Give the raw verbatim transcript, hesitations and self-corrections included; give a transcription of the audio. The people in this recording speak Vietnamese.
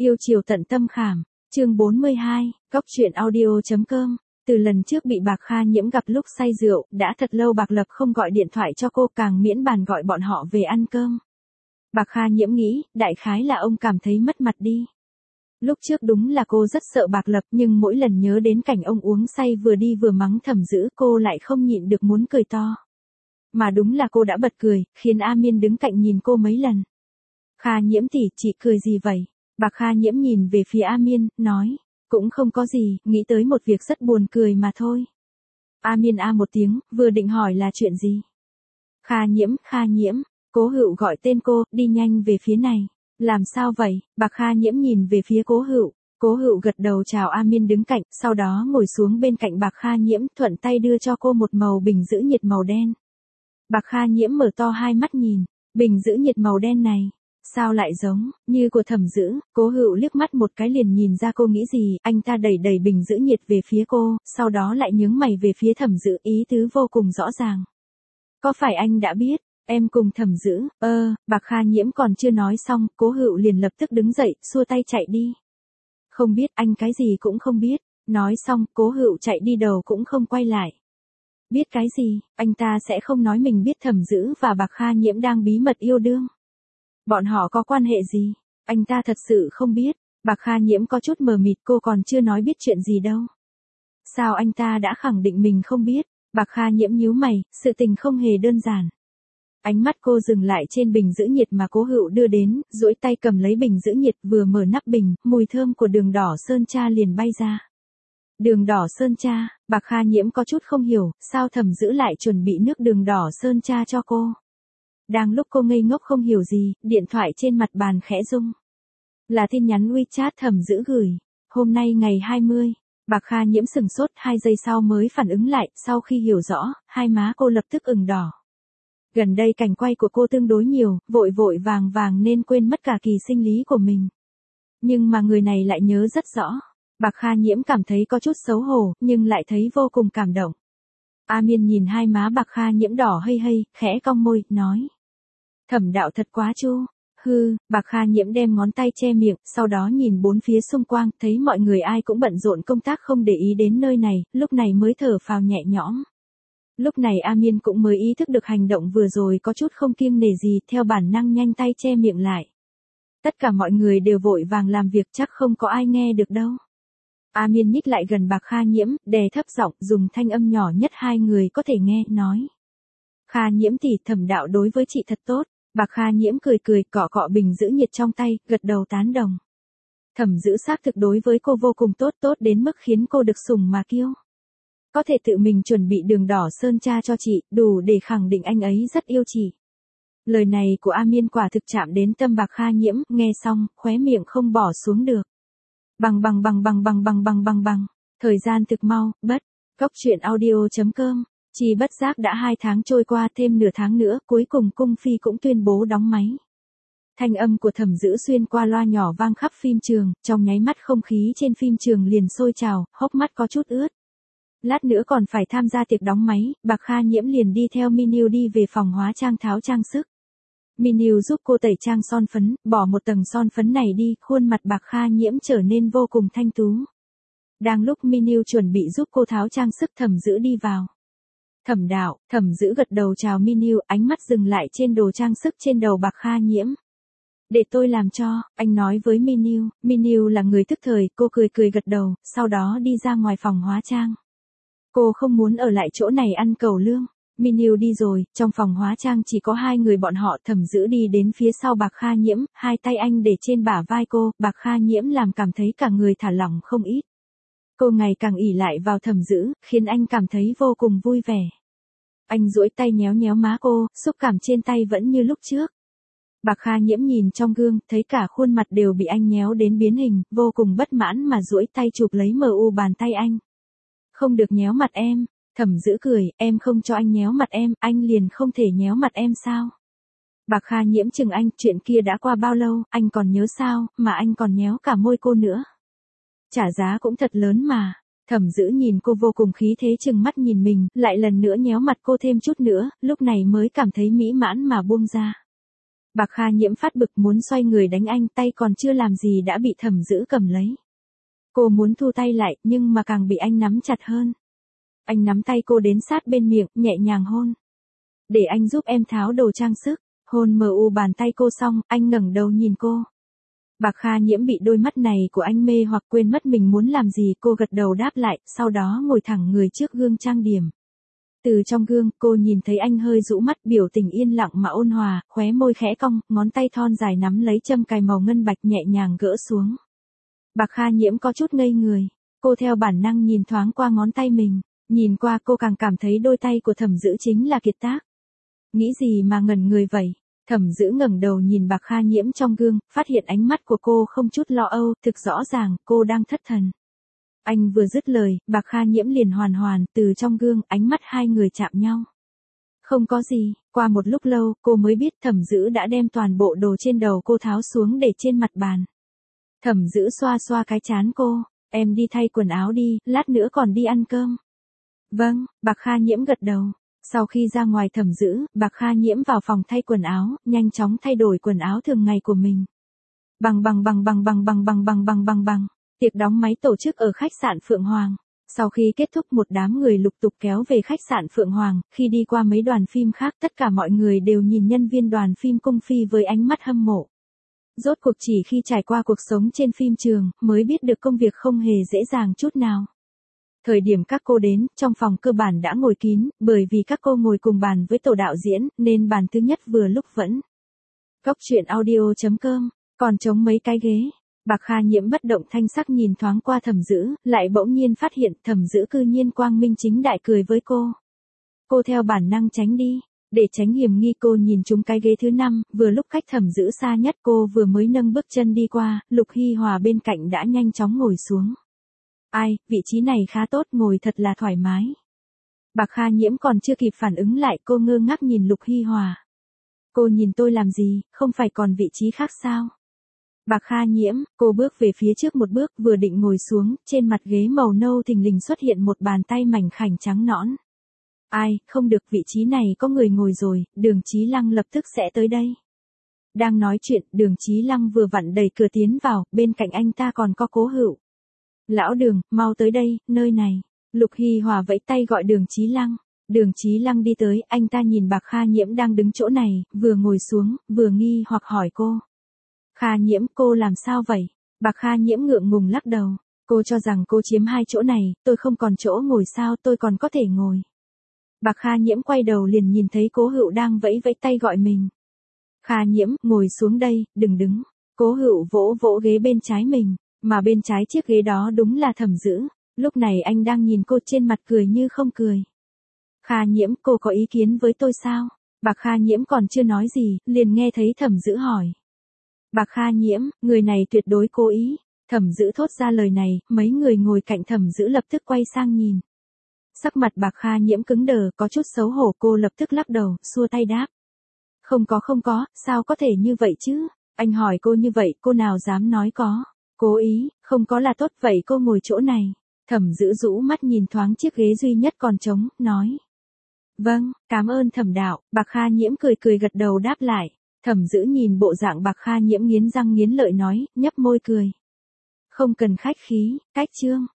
Yêu chiều tận tâm khảm, chương bốn mươi hai, Cóc truyện audio chấm com. Từ lần trước bị Bạc Kha Nhiễm gặp lúc say rượu, đã thật lâu Bạc Lập không gọi điện thoại cho cô, càng miễn bàn gọi bọn họ về ăn cơm. Bạc Kha Nhiễm nghĩ, đại khái là ông cảm thấy mất mặt đi. Lúc trước đúng là cô rất sợ Bạc Lập, nhưng mỗi lần nhớ đến cảnh ông uống say vừa đi vừa mắng Thẩm Dữ, cô lại không nhịn được muốn cười to. Mà đúng là cô đã bật cười, khiến A Miên đứng cạnh nhìn cô mấy lần. Kha Nhiễm tỷ, chị cười gì vậy? Bạc Kha Nhiễm nhìn về phía A Miên, nói, cũng không có gì, nghĩ tới một việc rất buồn cười mà thôi. A Miên a một tiếng, vừa định hỏi là chuyện gì. Kha Nhiễm, Kha Nhiễm, Cố Hựu gọi tên cô, đi nhanh về phía này. Làm sao vậy? Bạc Kha Nhiễm nhìn về phía Cố Hựu. Cố Hựu gật đầu chào A Miên đứng cạnh, sau đó ngồi xuống bên cạnh Bạc Kha Nhiễm, thuận tay đưa cho cô một màu bình giữ nhiệt màu đen. Bạc Kha Nhiễm mở to hai mắt nhìn, bình giữ nhiệt màu đen này, sao lại giống như của Thẩm Dữ? Cố Hựu liếc mắt một cái liền nhìn ra cô nghĩ gì, anh ta đẩy đẩy bình giữ nhiệt về phía cô, sau đó lại nhướng mày về phía Thẩm Dữ, ý tứ vô cùng rõ ràng. Có phải anh đã biết, em cùng Thẩm Dữ? Ơ, Bạc Kha Nhiễm còn chưa nói xong, Cố Hựu liền lập tức đứng dậy, xua tay chạy đi. Không biết, anh cái gì cũng không biết. Nói xong, Cố Hựu chạy đi đầu cũng không quay lại. Biết cái gì, anh ta sẽ không nói mình biết Thẩm Dữ và Bạc Kha Nhiễm đang bí mật yêu đương. Bọn họ có quan hệ gì? Anh ta thật sự không biết. Bạc Kha Nhiễm có chút mờ mịt, cô còn chưa nói biết chuyện gì đâu. Sao anh ta đã khẳng định mình không biết? Bạc Kha Nhiễm nhíu mày, sự tình không hề đơn giản. Ánh mắt cô dừng lại trên bình giữ nhiệt mà Cố Hựu đưa đến, duỗi tay cầm lấy bình giữ nhiệt, vừa mở nắp bình, mùi thơm của đường đỏ sơn cha liền bay ra. Đường đỏ sơn cha? Bạc Kha Nhiễm có chút không hiểu, sao Thẩm Dữ lại chuẩn bị nước đường đỏ sơn cha cho cô. Đang lúc cô ngây ngốc không hiểu gì, điện thoại trên mặt bàn khẽ rung. Là tin nhắn WeChat Thẩm Dữ gửi. Hôm nay ngày hai mươi. Bạc Kha Nhiễm sừng sốt, hai giây sau mới phản ứng lại, sau khi hiểu rõ, hai má cô lập tức ửng đỏ. Gần đây cảnh quay của cô tương đối nhiều, vội vội vàng vàng nên quên mất cả kỳ sinh lý của mình. Nhưng mà người này lại nhớ rất rõ. Bạc Kha Nhiễm cảm thấy có chút xấu hổ, nhưng lại thấy vô cùng cảm động. A Miên nhìn hai má Bạc Kha Nhiễm đỏ hây hây, khẽ cong môi, nói. Thẩm đạo thật quá chu. Hư, Bạc Kha Nhiễm đem ngón tay che miệng, sau đó nhìn bốn phía xung quanh, thấy mọi người ai cũng bận rộn công tác không để ý đến nơi này, lúc này mới thở phào nhẹ nhõm. Lúc này A Miên cũng mới ý thức được hành động vừa rồi có chút không kiêng nể gì, theo bản năng nhanh tay che miệng lại. Tất cả mọi người đều vội vàng làm việc, chắc không có ai nghe được đâu. A Miên nhích lại gần Bạc Kha Nhiễm, đè thấp giọng, dùng thanh âm nhỏ nhất hai người có thể nghe, nói. Kha Nhiễm tỷ, Thẩm đạo đối với chị thật tốt. Bạc Kha Nhiễm cười cười, cọ cọ bình giữ nhiệt trong tay, gật đầu tán đồng. Thẩm Dữ xác thực đối với cô vô cùng tốt, tốt đến mức khiến cô được sủng mà kiêu. Có thể tự mình chuẩn bị đường đỏ sơn cha cho chị, đủ để khẳng định anh ấy rất yêu chị. Lời này của A Miên quả thực chạm đến tâm Bạc Kha Nhiễm, nghe xong, khóe miệng không bỏ xuống được. Bằng bằng bằng bằng bằng bằng bằng bằng bằng, thời gian thực mau, bất, cóc truyện audio chấm com. Chỉ bất giác đã hai tháng trôi qua, thêm nửa tháng nữa, cuối cùng cung phi cũng tuyên bố đóng máy. Thanh âm của Thẩm Dữ xuyên qua loa nhỏ vang khắp phim trường, trong nháy mắt không khí trên phim trường liền sôi trào, hốc mắt có chút ướt. Lát nữa còn phải tham gia tiệc đóng máy, Bạc Kha Nhiễm liền đi theo Miniu đi về phòng hóa trang tháo trang sức. Miniu giúp cô tẩy trang son phấn, bỏ một tầng son phấn này đi, khuôn mặt Bạc Kha Nhiễm trở nên vô cùng thanh tú. Đang lúc Miniu chuẩn bị giúp cô tháo trang sức, Thẩm Dữ đi vào. Thẩm đạo, Thẩm Dữ gật đầu chào Miniu, ánh mắt dừng lại trên đồ trang sức trên đầu Bạc Kha Nhiễm. Để tôi làm cho, anh nói với Miniu. Miniu là người thức thời, cô cười cười gật đầu, sau đó đi ra ngoài phòng hóa trang. Cô không muốn ở lại chỗ này ăn cẩu lương. Miniu đi rồi, trong phòng hóa trang chỉ có hai người bọn họ. Thẩm Dữ đi đến phía sau Bạc Kha Nhiễm, hai tay anh để trên bả vai cô, Bạc Kha Nhiễm làm cảm thấy cả người thả lỏng không ít. Cô ngày càng ỷ lại vào Thẩm Dữ, khiến anh cảm thấy vô cùng vui vẻ. Anh duỗi tay nhéo nhéo má cô, xúc cảm trên tay vẫn như lúc trước. Bạc Kha Nhiễm nhìn trong gương, thấy cả khuôn mặt đều bị anh nhéo đến biến hình, vô cùng bất mãn mà duỗi tay chụp lấy mờ u bàn tay anh. Không được nhéo mặt em. Thẩm Dữ cười, em không cho anh nhéo mặt em, anh liền không thể nhéo mặt em sao? Bạc Kha Nhiễm chừng anh, chuyện kia đã qua bao lâu, anh còn nhớ sao, mà anh còn nhéo cả môi cô nữa. Trả giá cũng thật lớn mà. Thẩm Dữ nhìn cô vô cùng khí thế chừng mắt nhìn mình, lại lần nữa nhéo mặt cô thêm chút nữa, lúc này mới cảm thấy mỹ mãn mà buông ra. Bạc Kha Nhiễm phát bực muốn xoay người đánh anh, tay còn chưa làm gì đã bị Thẩm Dữ cầm lấy. Cô muốn thu tay lại, nhưng mà càng bị anh nắm chặt hơn. Anh nắm tay cô đến sát bên miệng, nhẹ nhàng hôn. Để anh giúp em tháo đồ trang sức. Hôn mờ u bàn tay cô xong, anh ngẩng đầu nhìn cô. Bạc Kha Nhiễm bị đôi mắt này của anh mê hoặc quên mất mình muốn làm gì, cô gật đầu đáp lại, sau đó ngồi thẳng người trước gương trang điểm. Từ trong gương, cô nhìn thấy anh hơi rũ mắt, biểu tình yên lặng mà ôn hòa, khóe môi khẽ cong, ngón tay thon dài nắm lấy châm cài màu ngân bạch nhẹ nhàng gỡ xuống. Bạc Kha Nhiễm có chút ngây người, cô theo bản năng nhìn thoáng qua ngón tay mình, nhìn qua cô càng cảm thấy đôi tay của Thẩm Dữ chính là kiệt tác. Nghĩ gì mà ngẩn người vậy? Thẩm Dữ ngẩng đầu nhìn Bạc Kha Nhiễm trong gương, phát hiện ánh mắt của cô không chút lo âu, thực rõ ràng, cô đang thất thần. Anh vừa dứt lời, Bạc Kha Nhiễm liền hoàn hoàn, từ trong gương, ánh mắt hai người chạm nhau. Không có gì, qua một lúc lâu, cô mới biết Thẩm Dữ đã đem toàn bộ đồ trên đầu cô tháo xuống để trên mặt bàn. Thẩm Dữ xoa xoa cái trán cô, em đi thay quần áo đi, lát nữa còn đi ăn cơm. Vâng, Bạc Kha Nhiễm gật đầu. Sau khi ra ngoài Thẩm Dữ, Bạc Kha Nhiễm vào phòng thay quần áo, nhanh chóng thay đổi quần áo thường ngày của mình. Bằng bằng bằng bằng bằng bằng bằng bằng bằng bằng bằng. Tiệc đóng máy tổ chức ở khách sạn Phượng Hoàng. Sau khi kết thúc một đám người lục tục kéo về khách sạn Phượng Hoàng, khi đi qua mấy đoàn phim khác tất cả mọi người đều nhìn nhân viên đoàn phim cung phi với ánh mắt hâm mộ. Rốt cuộc chỉ khi trải qua cuộc sống trên phim trường, mới biết được công việc không hề dễ dàng chút nào. Thời điểm các cô đến, trong phòng cơ bản đã ngồi kín, bởi vì các cô ngồi cùng bàn với tổ đạo diễn, nên bàn thứ nhất vừa lúc vẫn. Góc truyện audio chấm com, còn trống mấy cái ghế. Bạc Kha Nhiễm bất động thanh sắc nhìn thoáng qua Thẩm Dữ, lại bỗng nhiên phát hiện Thẩm Dữ cư nhiên quang minh chính đại cười với cô. Cô theo bản năng tránh đi, để tránh hiểm nghi cô nhìn trúng cái ghế thứ năm, vừa lúc cách Thẩm Dữ xa nhất cô vừa mới nâng bước chân đi qua, Lục Hi Hòa bên cạnh đã nhanh chóng ngồi xuống. Ai, vị trí này khá tốt, ngồi thật là thoải mái. Bạc Kha Nhiễm còn chưa kịp phản ứng lại, cô ngơ ngác nhìn Lục Hi Hòa. Cô nhìn tôi làm gì, không phải còn vị trí khác sao? Bạc Kha Nhiễm, cô bước về phía trước một bước, vừa định ngồi xuống, trên mặt ghế màu nâu thình lình xuất hiện một bàn tay mảnh khảnh trắng nõn. Ai, không được, vị trí này có người ngồi rồi, Đường Chí Lăng lập tức sẽ tới đây. Đang nói chuyện, Đường Chí Lăng vừa vặn đẩy cửa tiến vào, bên cạnh anh ta còn có Cố Hựu. Lão Đường, mau tới đây, nơi này. Lục Hi Hòa vẫy tay gọi Đường Chí Lăng. Đường Chí Lăng đi tới, anh ta nhìn Bạc Kha Nhiễm đang đứng chỗ này, vừa ngồi xuống, vừa nghi hoặc hỏi cô. Kha Nhiễm, cô làm sao vậy? Bạc Kha Nhiễm ngượng ngùng lắc đầu. Cô cho rằng cô chiếm hai chỗ này, tôi không còn chỗ ngồi sao, tôi còn có thể ngồi. Bạc Kha Nhiễm quay đầu liền nhìn thấy Cố Hựu đang vẫy vẫy tay gọi mình. Kha Nhiễm, ngồi xuống đây, đừng đứng. Cố Hựu vỗ vỗ ghế bên trái mình, mà bên trái chiếc ghế đó đúng là Thẩm Dữ. Lúc này anh đang nhìn cô trên mặt cười như không cười. Kha Nhiễm, cô có ý kiến với tôi sao? Bạc Kha Nhiễm còn chưa nói gì, liền nghe thấy Thẩm Dữ hỏi. Bạc Kha Nhiễm, người này tuyệt đối cố ý. Thẩm Dữ thốt ra lời này, mấy người ngồi cạnh Thẩm Dữ lập tức quay sang nhìn. Sắc mặt Bạc Kha Nhiễm cứng đờ, có chút xấu hổ, cô lập tức lắc đầu, xua tay đáp. Không có không có, sao có thể như vậy chứ? Anh hỏi cô như vậy, cô nào dám nói có. Cố ý, không có là tốt, vậy cô ngồi chỗ này. Thẩm Dữ rũ mắt nhìn thoáng chiếc ghế duy nhất còn trống, nói. Vâng, cảm ơn Thẩm đạo. Bạc Kha Nhiễm cười cười gật đầu đáp lại. Thẩm Dữ nhìn bộ dạng Bạc Kha Nhiễm nghiến răng nghiến lợi nói, nhấp môi cười. Không cần khách khí, cách chương.